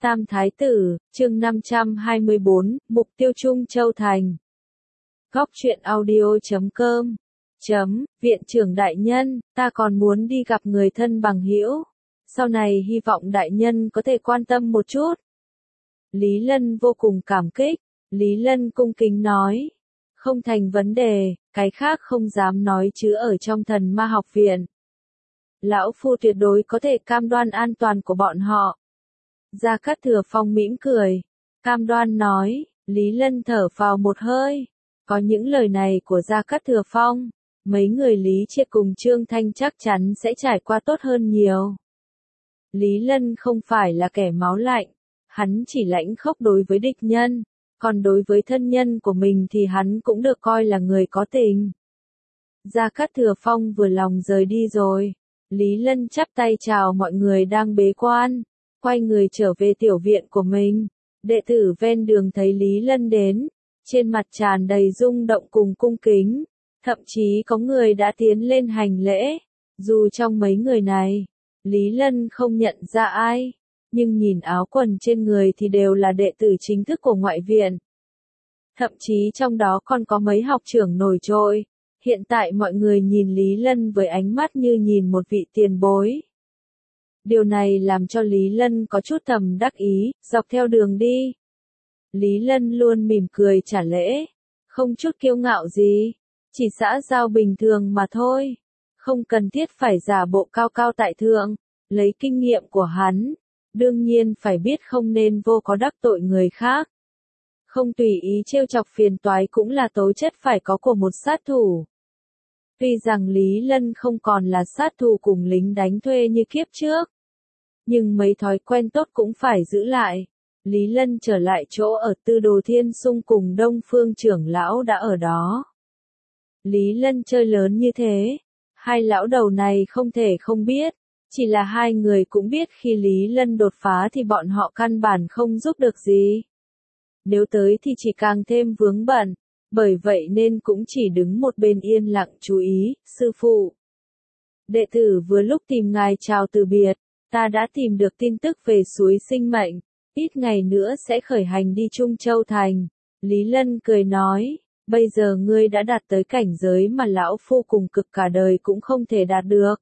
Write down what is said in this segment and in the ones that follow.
Tam Thái Tử, chương 524, Mục tiêu Trung Châu Thành. Góc truyện audio.com. Viện trưởng đại nhân, ta còn muốn đi gặp người thân bằng hữu. Sau này hy vọng đại nhân có thể quan tâm một chút. Lý Lân vô cùng cảm kích. Lý Lân cung kính nói. Không thành vấn đề, cái khác không dám nói chứ ở trong Thần Ma học viện. Lão Phu tuyệt đối có thể cam đoan an toàn của bọn họ. Gia Cát Thừa Phong mỉm cười. Cam đoan nói, Lý Lân thở phào một hơi. Có những lời này của Gia Cát Thừa Phong, mấy người Lý Triệt cùng Trương Thanh chắc chắn sẽ trải qua tốt hơn nhiều. Lý Lân không phải là kẻ máu lạnh, hắn chỉ lãnh khốc đối với địch nhân, còn đối với thân nhân của mình thì hắn cũng được coi là người có tình. Gia Cát Thừa Phong vừa lòng rời đi rồi, Lý Lân chắp tay chào mọi người đang bế quan, quay người trở về tiểu viện của mình. Đệ tử ven đường thấy Lý Lân đến, trên mặt tràn đầy rung động cùng cung kính, thậm chí có người đã tiến lên hành lễ. Dù trong mấy người này, Lý Lân không nhận ra ai, nhưng nhìn áo quần trên người thì đều là đệ tử chính thức của ngoại viện. Thậm chí trong đó còn có mấy học trưởng nổi trội. Hiện tại mọi người nhìn Lý Lân với ánh mắt như nhìn một vị tiền bối. Điều này làm cho Lý Lân có chút thầm đắc ý, dọc theo đường đi. Lý Lân luôn mỉm cười trả lễ, không chút kiêu ngạo gì, chỉ xã giao bình thường mà thôi, không cần thiết phải giả bộ cao cao tại thượng, lấy kinh nghiệm của hắn, đương nhiên phải biết không nên vô có đắc tội người khác. Không tùy ý trêu chọc phiền toái cũng là tố chất phải có của một sát thủ. Tuy rằng Lý Lân không còn là sát thủ cùng lính đánh thuê như kiếp trước, nhưng mấy thói quen tốt cũng phải giữ lại. Lý Lân trở lại chỗ ở Tư Đồ Thiên Sung cùng Đông Phương trưởng lão đã ở đó. Lý Lân chơi lớn như thế, hai lão đầu này không thể không biết, chỉ là hai người cũng biết khi Lý Lân đột phá thì bọn họ căn bản không giúp được gì. Nếu tới thì chỉ càng thêm vướng bận, bởi vậy nên cũng chỉ đứng một bên yên lặng chú ý. Sư phụ, đệ tử vừa lúc tìm ngài chào từ biệt, ta đã tìm được tin tức về suối sinh mệnh, ít ngày nữa sẽ khởi hành đi Trung Châu Thành. Lý Lân cười nói, bây giờ ngươi đã đạt tới cảnh giới mà lão phu cùng cực cả đời cũng không thể đạt được.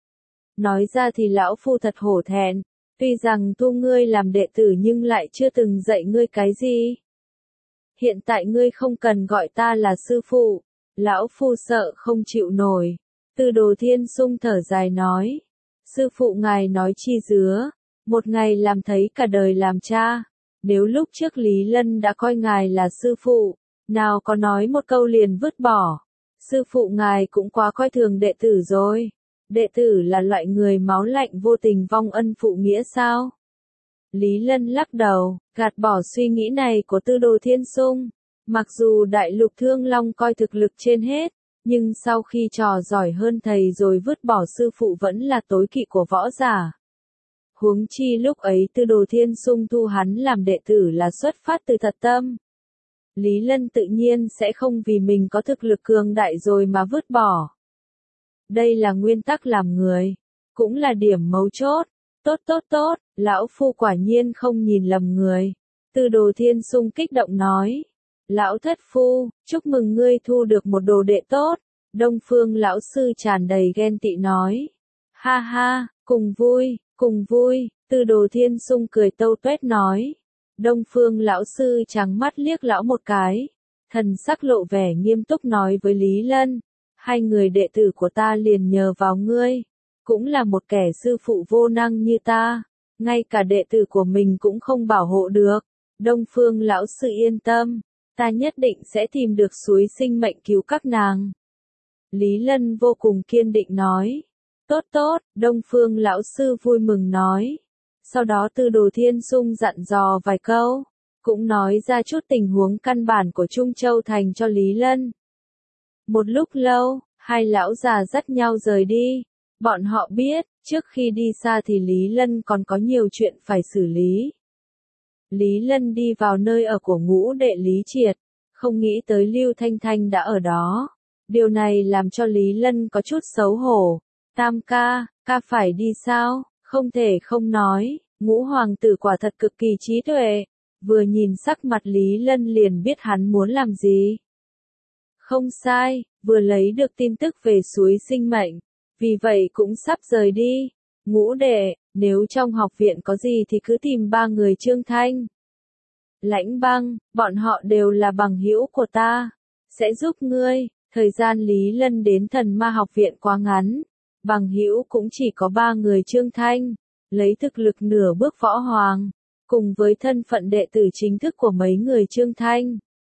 Nói ra thì lão phu thật hổ thẹn, tuy rằng thu ngươi làm đệ tử nhưng lại chưa từng dạy ngươi cái gì. Hiện tại ngươi không cần gọi ta là sư phụ, lão phu sợ không chịu nổi. Tư Đồ Thiên Sung thở dài nói, sư phụ ngài nói chi dứa, một ngày làm thấy cả đời làm cha. Nếu lúc trước Lý Lân đã coi ngài là sư phụ, nào có nói một câu liền vứt bỏ. Sư phụ ngài cũng quá coi thường đệ tử rồi. Đệ tử là loại người máu lạnh vô tình vong ân phụ nghĩa sao? Lý Lân lắc đầu, gạt bỏ suy nghĩ này của Tư Đồ Thiên Sung. Mặc dù Đại Lục Thương Long coi thực lực trên hết, nhưng sau khi trò giỏi hơn thầy rồi vứt bỏ sư phụ vẫn là tối kỵ của võ giả. Huống chi lúc ấy Tư Đồ Thiên Sung thu hắn làm đệ tử là xuất phát từ thật tâm. Lý Lân tự nhiên sẽ không vì mình có thực lực cường đại rồi mà vứt bỏ. Đây là nguyên tắc làm người, cũng là điểm mấu chốt. Tốt, lão phu quả nhiên không nhìn lầm người. Tư Đồ Thiên Sung kích động nói. Lão thất phu, chúc mừng ngươi thu được một đồ đệ tốt. Đông Phương lão sư tràn đầy ghen tị nói. Ha ha, cùng vui, Tư Đồ Thiên Sung cười tâu tuét nói. Đông Phương lão sư trắng mắt liếc lão một cái, thần sắc lộ vẻ nghiêm túc nói với Lý Lân. Hai người đệ tử của ta liền nhờ vào ngươi, cũng là một kẻ sư phụ vô năng như ta, ngay cả đệ tử của mình cũng không bảo hộ được. Đông Phương lão sư yên tâm, ta nhất định sẽ tìm được suối sinh mệnh cứu các nàng. Lý Lân vô cùng kiên định nói. Tốt, Đông Phương lão sư vui mừng nói. Sau đó Tư Đồ Thiên Sung dặn dò vài câu, cũng nói ra chút tình huống căn bản của Trung Châu Thành cho Lý Lân. Một lúc lâu, hai lão già dắt nhau rời đi. Bọn họ biết, trước khi đi xa thì Lý Lân còn có nhiều chuyện phải xử lý. Lý Lân đi vào nơi ở của ngũ đệ Lý Triệt, không nghĩ tới Lưu Thanh Thanh đã ở đó. Điều này làm cho Lý Lân có chút xấu hổ. Tam ca phải đi sao? Không thể không nói. Ngũ hoàng tử quả thật cực kỳ trí tuệ, vừa nhìn sắc mặt Lý Lân liền biết hắn muốn làm gì. Không sai, vừa lấy được tin tức về suối sinh mệnh, vì vậy cũng sắp rời đi. Ngũ đệ, nếu trong học viện có gì thì cứ tìm ba người Trương Thanh, Lãnh Băng, bọn họ đều là bằng hữu của ta, sẽ giúp ngươi. Thời gian Lý Lân đến Thần Ma học viện quá ngắn, bằng hữu cũng chỉ có ba người Trương Thanh, lấy thực lực nửa bước võ hoàng, cùng với thân phận đệ tử chính thức của mấy người Trương Thanh.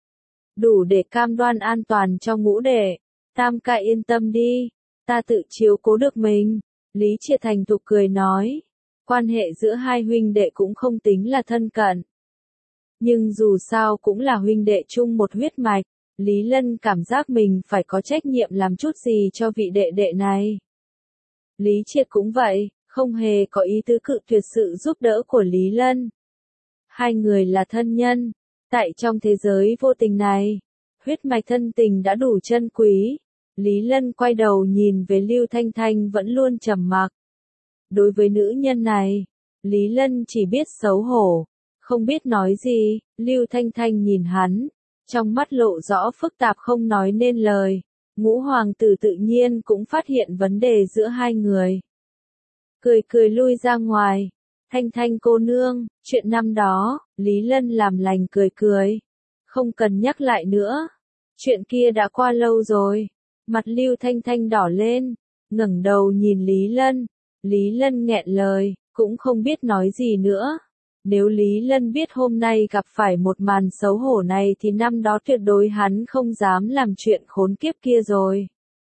Đủ để cam đoan an toàn cho ngũ đệ, tam ca yên tâm đi, ta tự chiếu cố được mình. Lý Triệt thành thục cười nói, quan hệ giữa hai huynh đệ cũng không tính là thân cận. Nhưng dù sao cũng là huynh đệ chung một huyết mạch, Lý Lân cảm giác mình phải có trách nhiệm làm chút gì cho vị đệ đệ này. Lý Triệt cũng vậy, không hề có ý tứ cự tuyệt sự giúp đỡ của Lý Lân. Hai người là thân nhân, tại trong thế giới vô tình này, huyết mạch thân tình đã đủ chân quý. Lý Lân quay đầu nhìn về Lưu Thanh Thanh vẫn luôn trầm mặc. Đối với nữ nhân này, Lý Lân chỉ biết xấu hổ, không biết nói gì. Lưu Thanh Thanh nhìn hắn, trong mắt lộ rõ phức tạp không nói nên lời. Ngũ hoàng tử tự nhiên cũng phát hiện vấn đề giữa hai người. Cười cười lui ra ngoài. Thanh Thanh cô nương, chuyện năm đó, Lý Lân làm lành cười cười. Không cần nhắc lại nữa. Chuyện kia đã qua lâu rồi. Mặt Lưu Thanh Thanh đỏ lên, ngẩng đầu nhìn Lý Lân. Lý Lân nghẹn lời, cũng không biết nói gì nữa. Nếu Lý Lân biết hôm nay gặp phải một màn xấu hổ này thì năm đó tuyệt đối hắn không dám làm chuyện khốn kiếp kia rồi.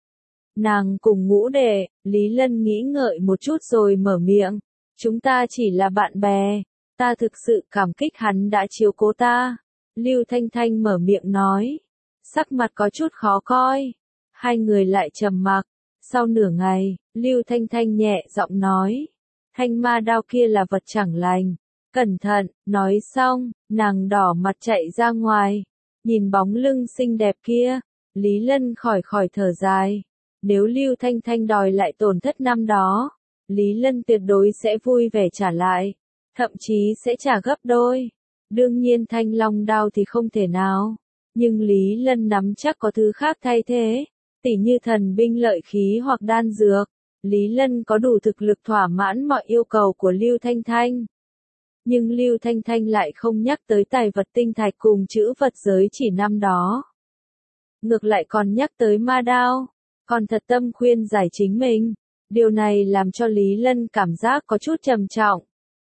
Nàng cùng ngũ đệ, Lý Lân nghĩ ngợi một chút rồi mở miệng. Chúng ta chỉ là bạn bè, ta thực sự cảm kích hắn đã chiếu cố ta. Lưu Thanh Thanh mở miệng nói, sắc mặt có chút khó coi. Hai người lại trầm mặc. Sau nửa ngày, Lưu Thanh Thanh nhẹ giọng nói, thanh ma đao kia là vật chẳng lành. Cẩn thận, nói xong, nàng đỏ mặt chạy ra ngoài. Nhìn bóng lưng xinh đẹp kia, Lý Lân khỏi thở dài. Nếu Lưu Thanh Thanh đòi lại tổn thất năm đó, Lý Lân tuyệt đối sẽ vui vẻ trả lại, thậm chí sẽ trả gấp đôi. Đương nhiên thanh long đao thì không thể nào, nhưng Lý Lân nắm chắc có thứ khác thay thế, tỉ như thần binh lợi khí hoặc đan dược. Lý Lân có đủ thực lực thỏa mãn mọi yêu cầu của Lưu Thanh Thanh. Nhưng Lưu Thanh Thanh lại không nhắc tới tài vật tinh thạch cùng chữ vật giới chỉ năm đó. Ngược lại còn nhắc tới ma đao, còn thật tâm khuyên giải chính mình. Điều này làm cho Lý Lân cảm giác có chút trầm trọng.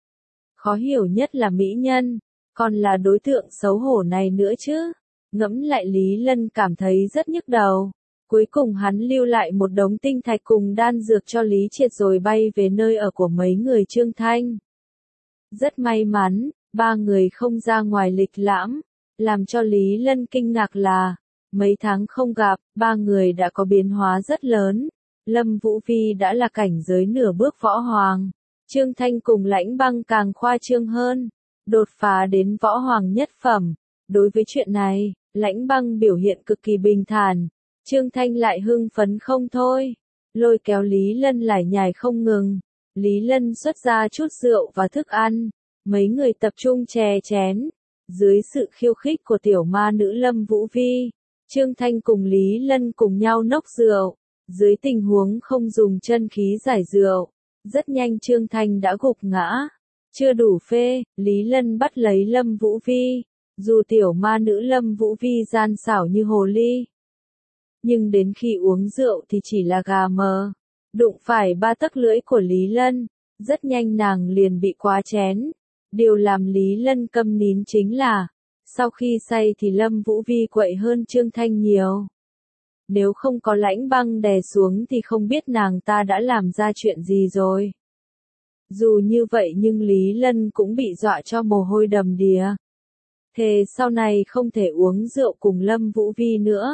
Khó hiểu nhất là mỹ nhân, còn là đối tượng xấu hổ này nữa chứ. Ngẫm lại Lý Lân cảm thấy rất nhức đầu. Cuối cùng hắn lưu lại một đống tinh thạch cùng đan dược cho Lý Triệt rồi bay về nơi ở của mấy người Trương Thanh. Rất may mắn, ba người không ra ngoài lịch lãm. Làm cho Lý Lân kinh ngạc là, mấy tháng không gặp, ba người đã có biến hóa rất lớn. Lâm Vũ Vi đã là cảnh giới nửa bước võ hoàng. Trương Thanh cùng Lãnh Băng càng khoa trương hơn, đột phá đến võ hoàng nhất phẩm. Đối với chuyện này, Lãnh Băng biểu hiện cực kỳ bình thản. Trương Thanh lại hưng phấn không thôi, lôi kéo Lý Lân lải nhải không ngừng. Lý Lân xuất ra chút rượu và thức ăn, mấy người tập trung chè chén. Dưới sự khiêu khích của tiểu ma nữ Lâm Vũ Vi, Trương Thanh cùng Lý Lân cùng nhau nốc rượu. Dưới tình huống không dùng chân khí giải rượu, rất nhanh Trương Thanh đã gục ngã. Chưa đủ phê, Lý Lân bắt lấy Lâm Vũ Vi. Dù tiểu ma nữ Lâm Vũ Vi gian xảo như hồ ly, nhưng đến khi uống rượu thì chỉ là gà mờ. Đụng phải ba tấc lưỡi của Lý Lân, rất nhanh nàng liền bị quá chén. Điều làm Lý Lân câm nín chính là, sau khi say thì Lâm Vũ Vi quậy hơn Trương Thanh nhiều. Nếu không có Lãnh Băng đè xuống thì không biết nàng ta đã làm ra chuyện gì rồi. Dù như vậy nhưng Lý Lân cũng bị dọa cho mồ hôi đầm đìa. Thề sau này không thể uống rượu cùng Lâm Vũ Vi nữa.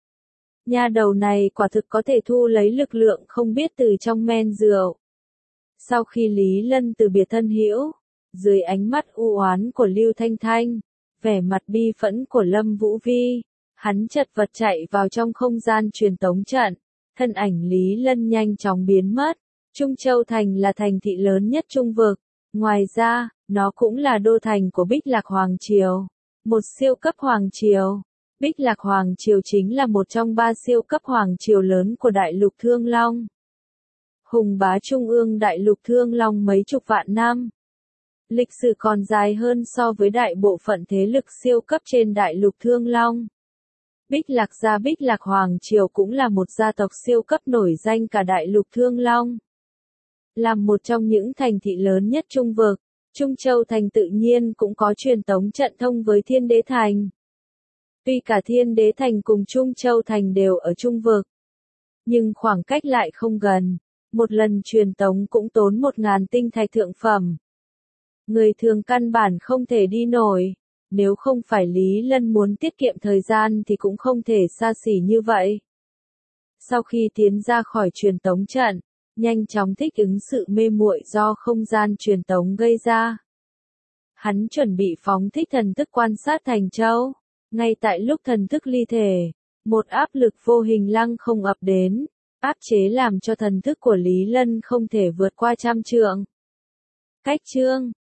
Nha đầu này quả thực có thể thu lấy lực lượng không biết từ trong men rượu. Sau khi Lý Lân từ biệt thân hữu, dưới ánh mắt u oán của Lưu Thanh Thanh, vẻ mặt bi phẫn của Lâm Vũ Vi, hắn chật vật chạy vào trong không gian truyền tống trận. Thân ảnh Lý Lân nhanh chóng biến mất. Trung Châu Thành là thành thị lớn nhất Trung Vực, Ngoài ra, nó cũng là đô thành của Bích Lạc Hoàng Triều, một siêu cấp hoàng triều. Bích Lạc Hoàng Triều chính là một trong 3 siêu cấp hoàng triều lớn của Đại lục Thương Long. Hùng bá trung ương Đại lục Thương Long mấy chục vạn năm. Lịch sử còn dài hơn so với đại bộ phận thế lực siêu cấp trên Đại lục Thương Long. Bích Lạc gia Bích Lạc Hoàng Triều cũng là một gia tộc siêu cấp nổi danh cả Đại lục Thương Long. Là một trong những thành thị lớn nhất Trung vực, Trung Châu Thành tự nhiên cũng có truyền tống trận thông với Thiên Đế Thành. Tuy cả Thiên Đế Thành cùng Trung Châu Thành đều ở Trung vực, nhưng khoảng cách lại không gần, một lần truyền tống cũng tốn 1.000 tinh thạch thượng phẩm. Người thường căn bản không thể đi nổi, nếu không phải Lý Lân muốn tiết kiệm thời gian thì cũng không thể xa xỉ như vậy. Sau khi tiến ra khỏi truyền tống trận, nhanh chóng thích ứng sự mê muội do không gian truyền tống gây ra. Hắn chuẩn bị phóng thích thần thức quan sát Thành Châu. Ngay tại lúc thần thức ly thể, một áp lực vô hình lăng không ập đến, áp chế làm cho thần thức của Lý Lân không thể vượt qua 100 trượng. Cách chương